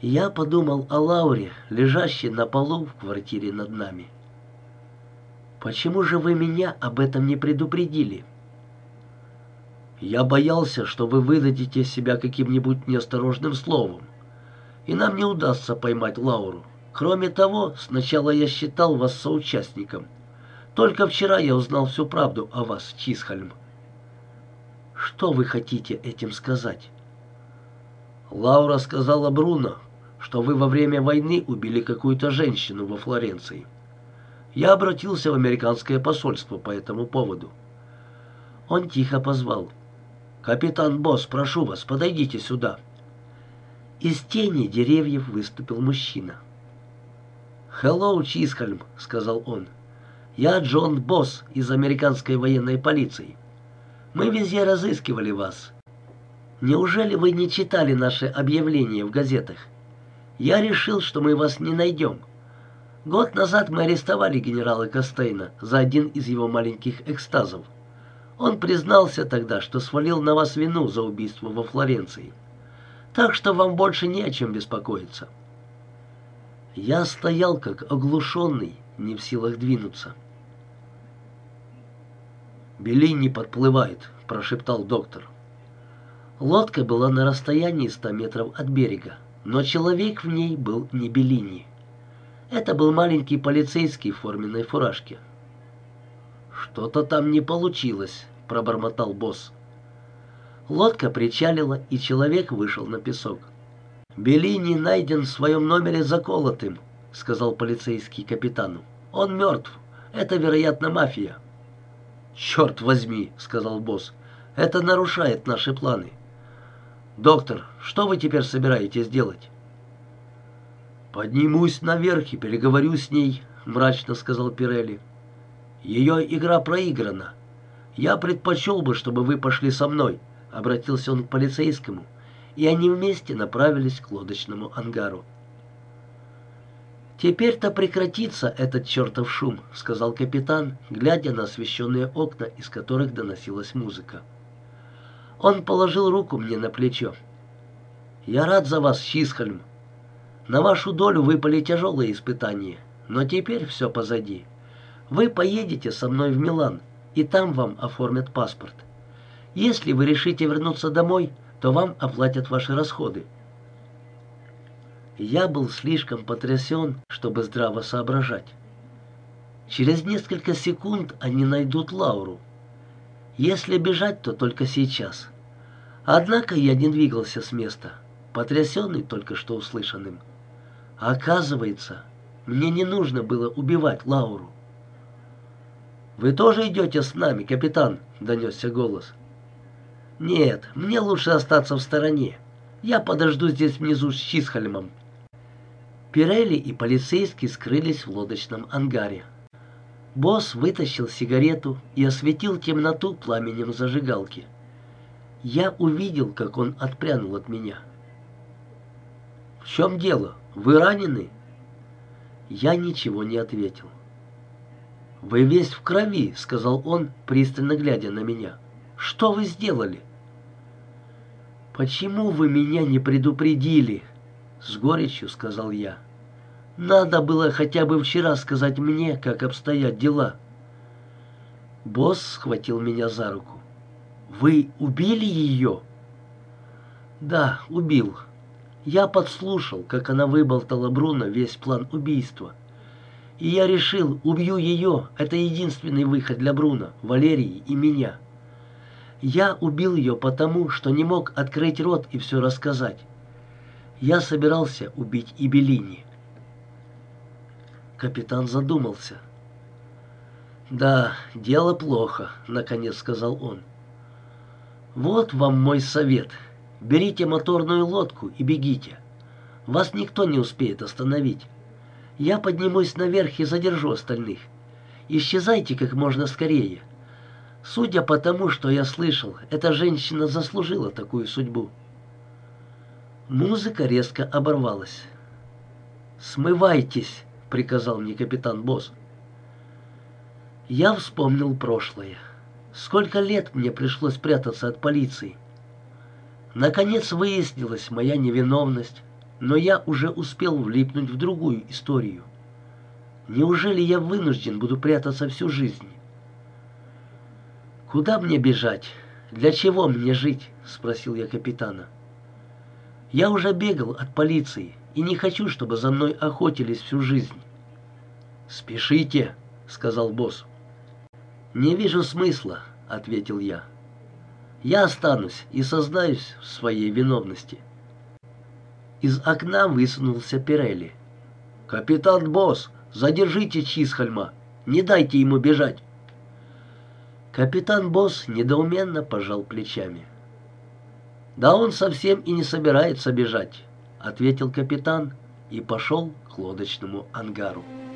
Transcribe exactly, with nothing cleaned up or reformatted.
Я подумал о Лауре, лежащей на полу в квартире над нами. «Почему же вы меня об этом не предупредили?» «Я боялся, что вы выдадите себя каким-нибудь неосторожным словом, и нам не удастся поймать Лауру. Кроме того, сначала я считал вас соучастником. Только вчера я узнал всю правду о вас, Чисхольм». «Что вы хотите этим сказать?» «Лаура сказала Бруно, что вы во время войны убили какую-то женщину во Флоренции. Я обратился в американское посольство по этому поводу». Он тихо позвал: «Капитан Босс, прошу вас, подойдите сюда». Из тени деревьев выступил мужчина. «Хеллоу, Чисхольм», — сказал он. «Я Джон Босс из американской военной полиции. Мы везде разыскивали вас. Неужели вы не читали наше объявление в газетах? Я решил, что мы вас не найдем. Год назад мы арестовали генерала Костейна за один из его маленьких экстазов. Он признался тогда, что свалил на вас вину за убийство во Флоренции. Так что вам больше не о чем беспокоиться». Я стоял как оглушенный, не в силах двинуться. «Беллини подплывает», — прошептал доктор. Лодка была на расстоянии ста метров от берега, но человек в ней был не Беллини. Это был маленький полицейский в форменной фуражке. «Что-то там не получилось», — пробормотал Босс. Лодка причалила, и человек вышел на песок. «Беллини найден в своем номере заколотым», — сказал полицейский капитану. «Он мертв. Это, вероятно, мафия». «Черт возьми», — сказал Босс, — «это нарушает наши планы. Доктор, что вы теперь собираетесь делать?» «Поднимусь наверх и переговорю с ней», — мрачно сказал Пирелли. «Ее игра проиграна. Я предпочел бы, чтобы вы пошли со мной», — обратился он к полицейскому, и они вместе направились к лодочному ангару. «Теперь-то прекратится этот чертов шум», — сказал капитан, глядя на освещенные окна, из которых доносилась музыка. Он положил руку мне на плечо. «Я рад за вас, Чисхольм. На вашу долю выпали тяжелые испытания, но теперь все позади. Вы поедете со мной в Милан, и там вам оформят паспорт. Если вы решите вернуться домой, то вам оплатят ваши расходы». Я был слишком потрясен, чтобы здраво соображать. Через несколько секунд они найдут Лауру. Если бежать, то только сейчас. Однако я не двигался с места, потрясенный только что услышанным. Оказывается, мне не нужно было убивать Лауру. «Вы тоже идете с нами, капитан?» — донесся голос. «Нет, мне лучше остаться в стороне. Я подожду здесь внизу с Чисхольмом». Пирелли и полицейский скрылись в лодочном ангаре. Босс вытащил сигарету и осветил темноту пламенем зажигалки. Я увидел, как он отпрянул от меня. «В чем дело? Вы ранены?» Я ничего не ответил. «Вы весь в крови», — сказал он, пристально глядя на меня. «Что вы сделали?» «Почему вы меня не предупредили?» — с горечью сказал я. «Надо было хотя бы вчера сказать мне, как обстоят дела». Босс схватил меня за руку. «Вы убили ее?» «Да, убил. Я подслушал, как она выболтала Бруно весь план убийства. И я решил, убью ее, это единственный выход для Бруно, Валерии и меня. Я убил ее потому, что не мог открыть рот и все рассказать. Я собирался убить и Беллини». Капитан задумался. «Да, дело плохо», — наконец сказал он. «Вот вам мой совет. Берите моторную лодку и бегите. Вас никто не успеет остановить. Я поднимусь наверх и задержу остальных. Исчезайте как можно скорее. Судя по тому, что я слышал, эта женщина заслужила такую судьбу». Музыка резко оборвалась. «Смывайтесь», — приказал мне капитан Босс. Я вспомнил прошлое. Сколько лет мне пришлось прятаться от полиции. Наконец выяснилась моя невиновность. но я уже успел влипнуть в другую историю. Неужели я вынужден буду прятаться всю жизнь? «Куда мне бежать? Для чего мне жить?» — спросил я капитана. «Я уже бегал от полиции и не хочу, чтобы за мной охотились всю жизнь». «Спешите», — сказал босс. «Не вижу смысла», — ответил я. «Я останусь и сознаюсь в своей виновности». Из окна высунулся Пирелли. «Капитан Босс, задержите Чисхольма, не дайте ему бежать». Капитан Босс недоуменно пожал плечами. «Да он совсем и не собирается бежать», — ответил капитан и пошел к лодочному ангару.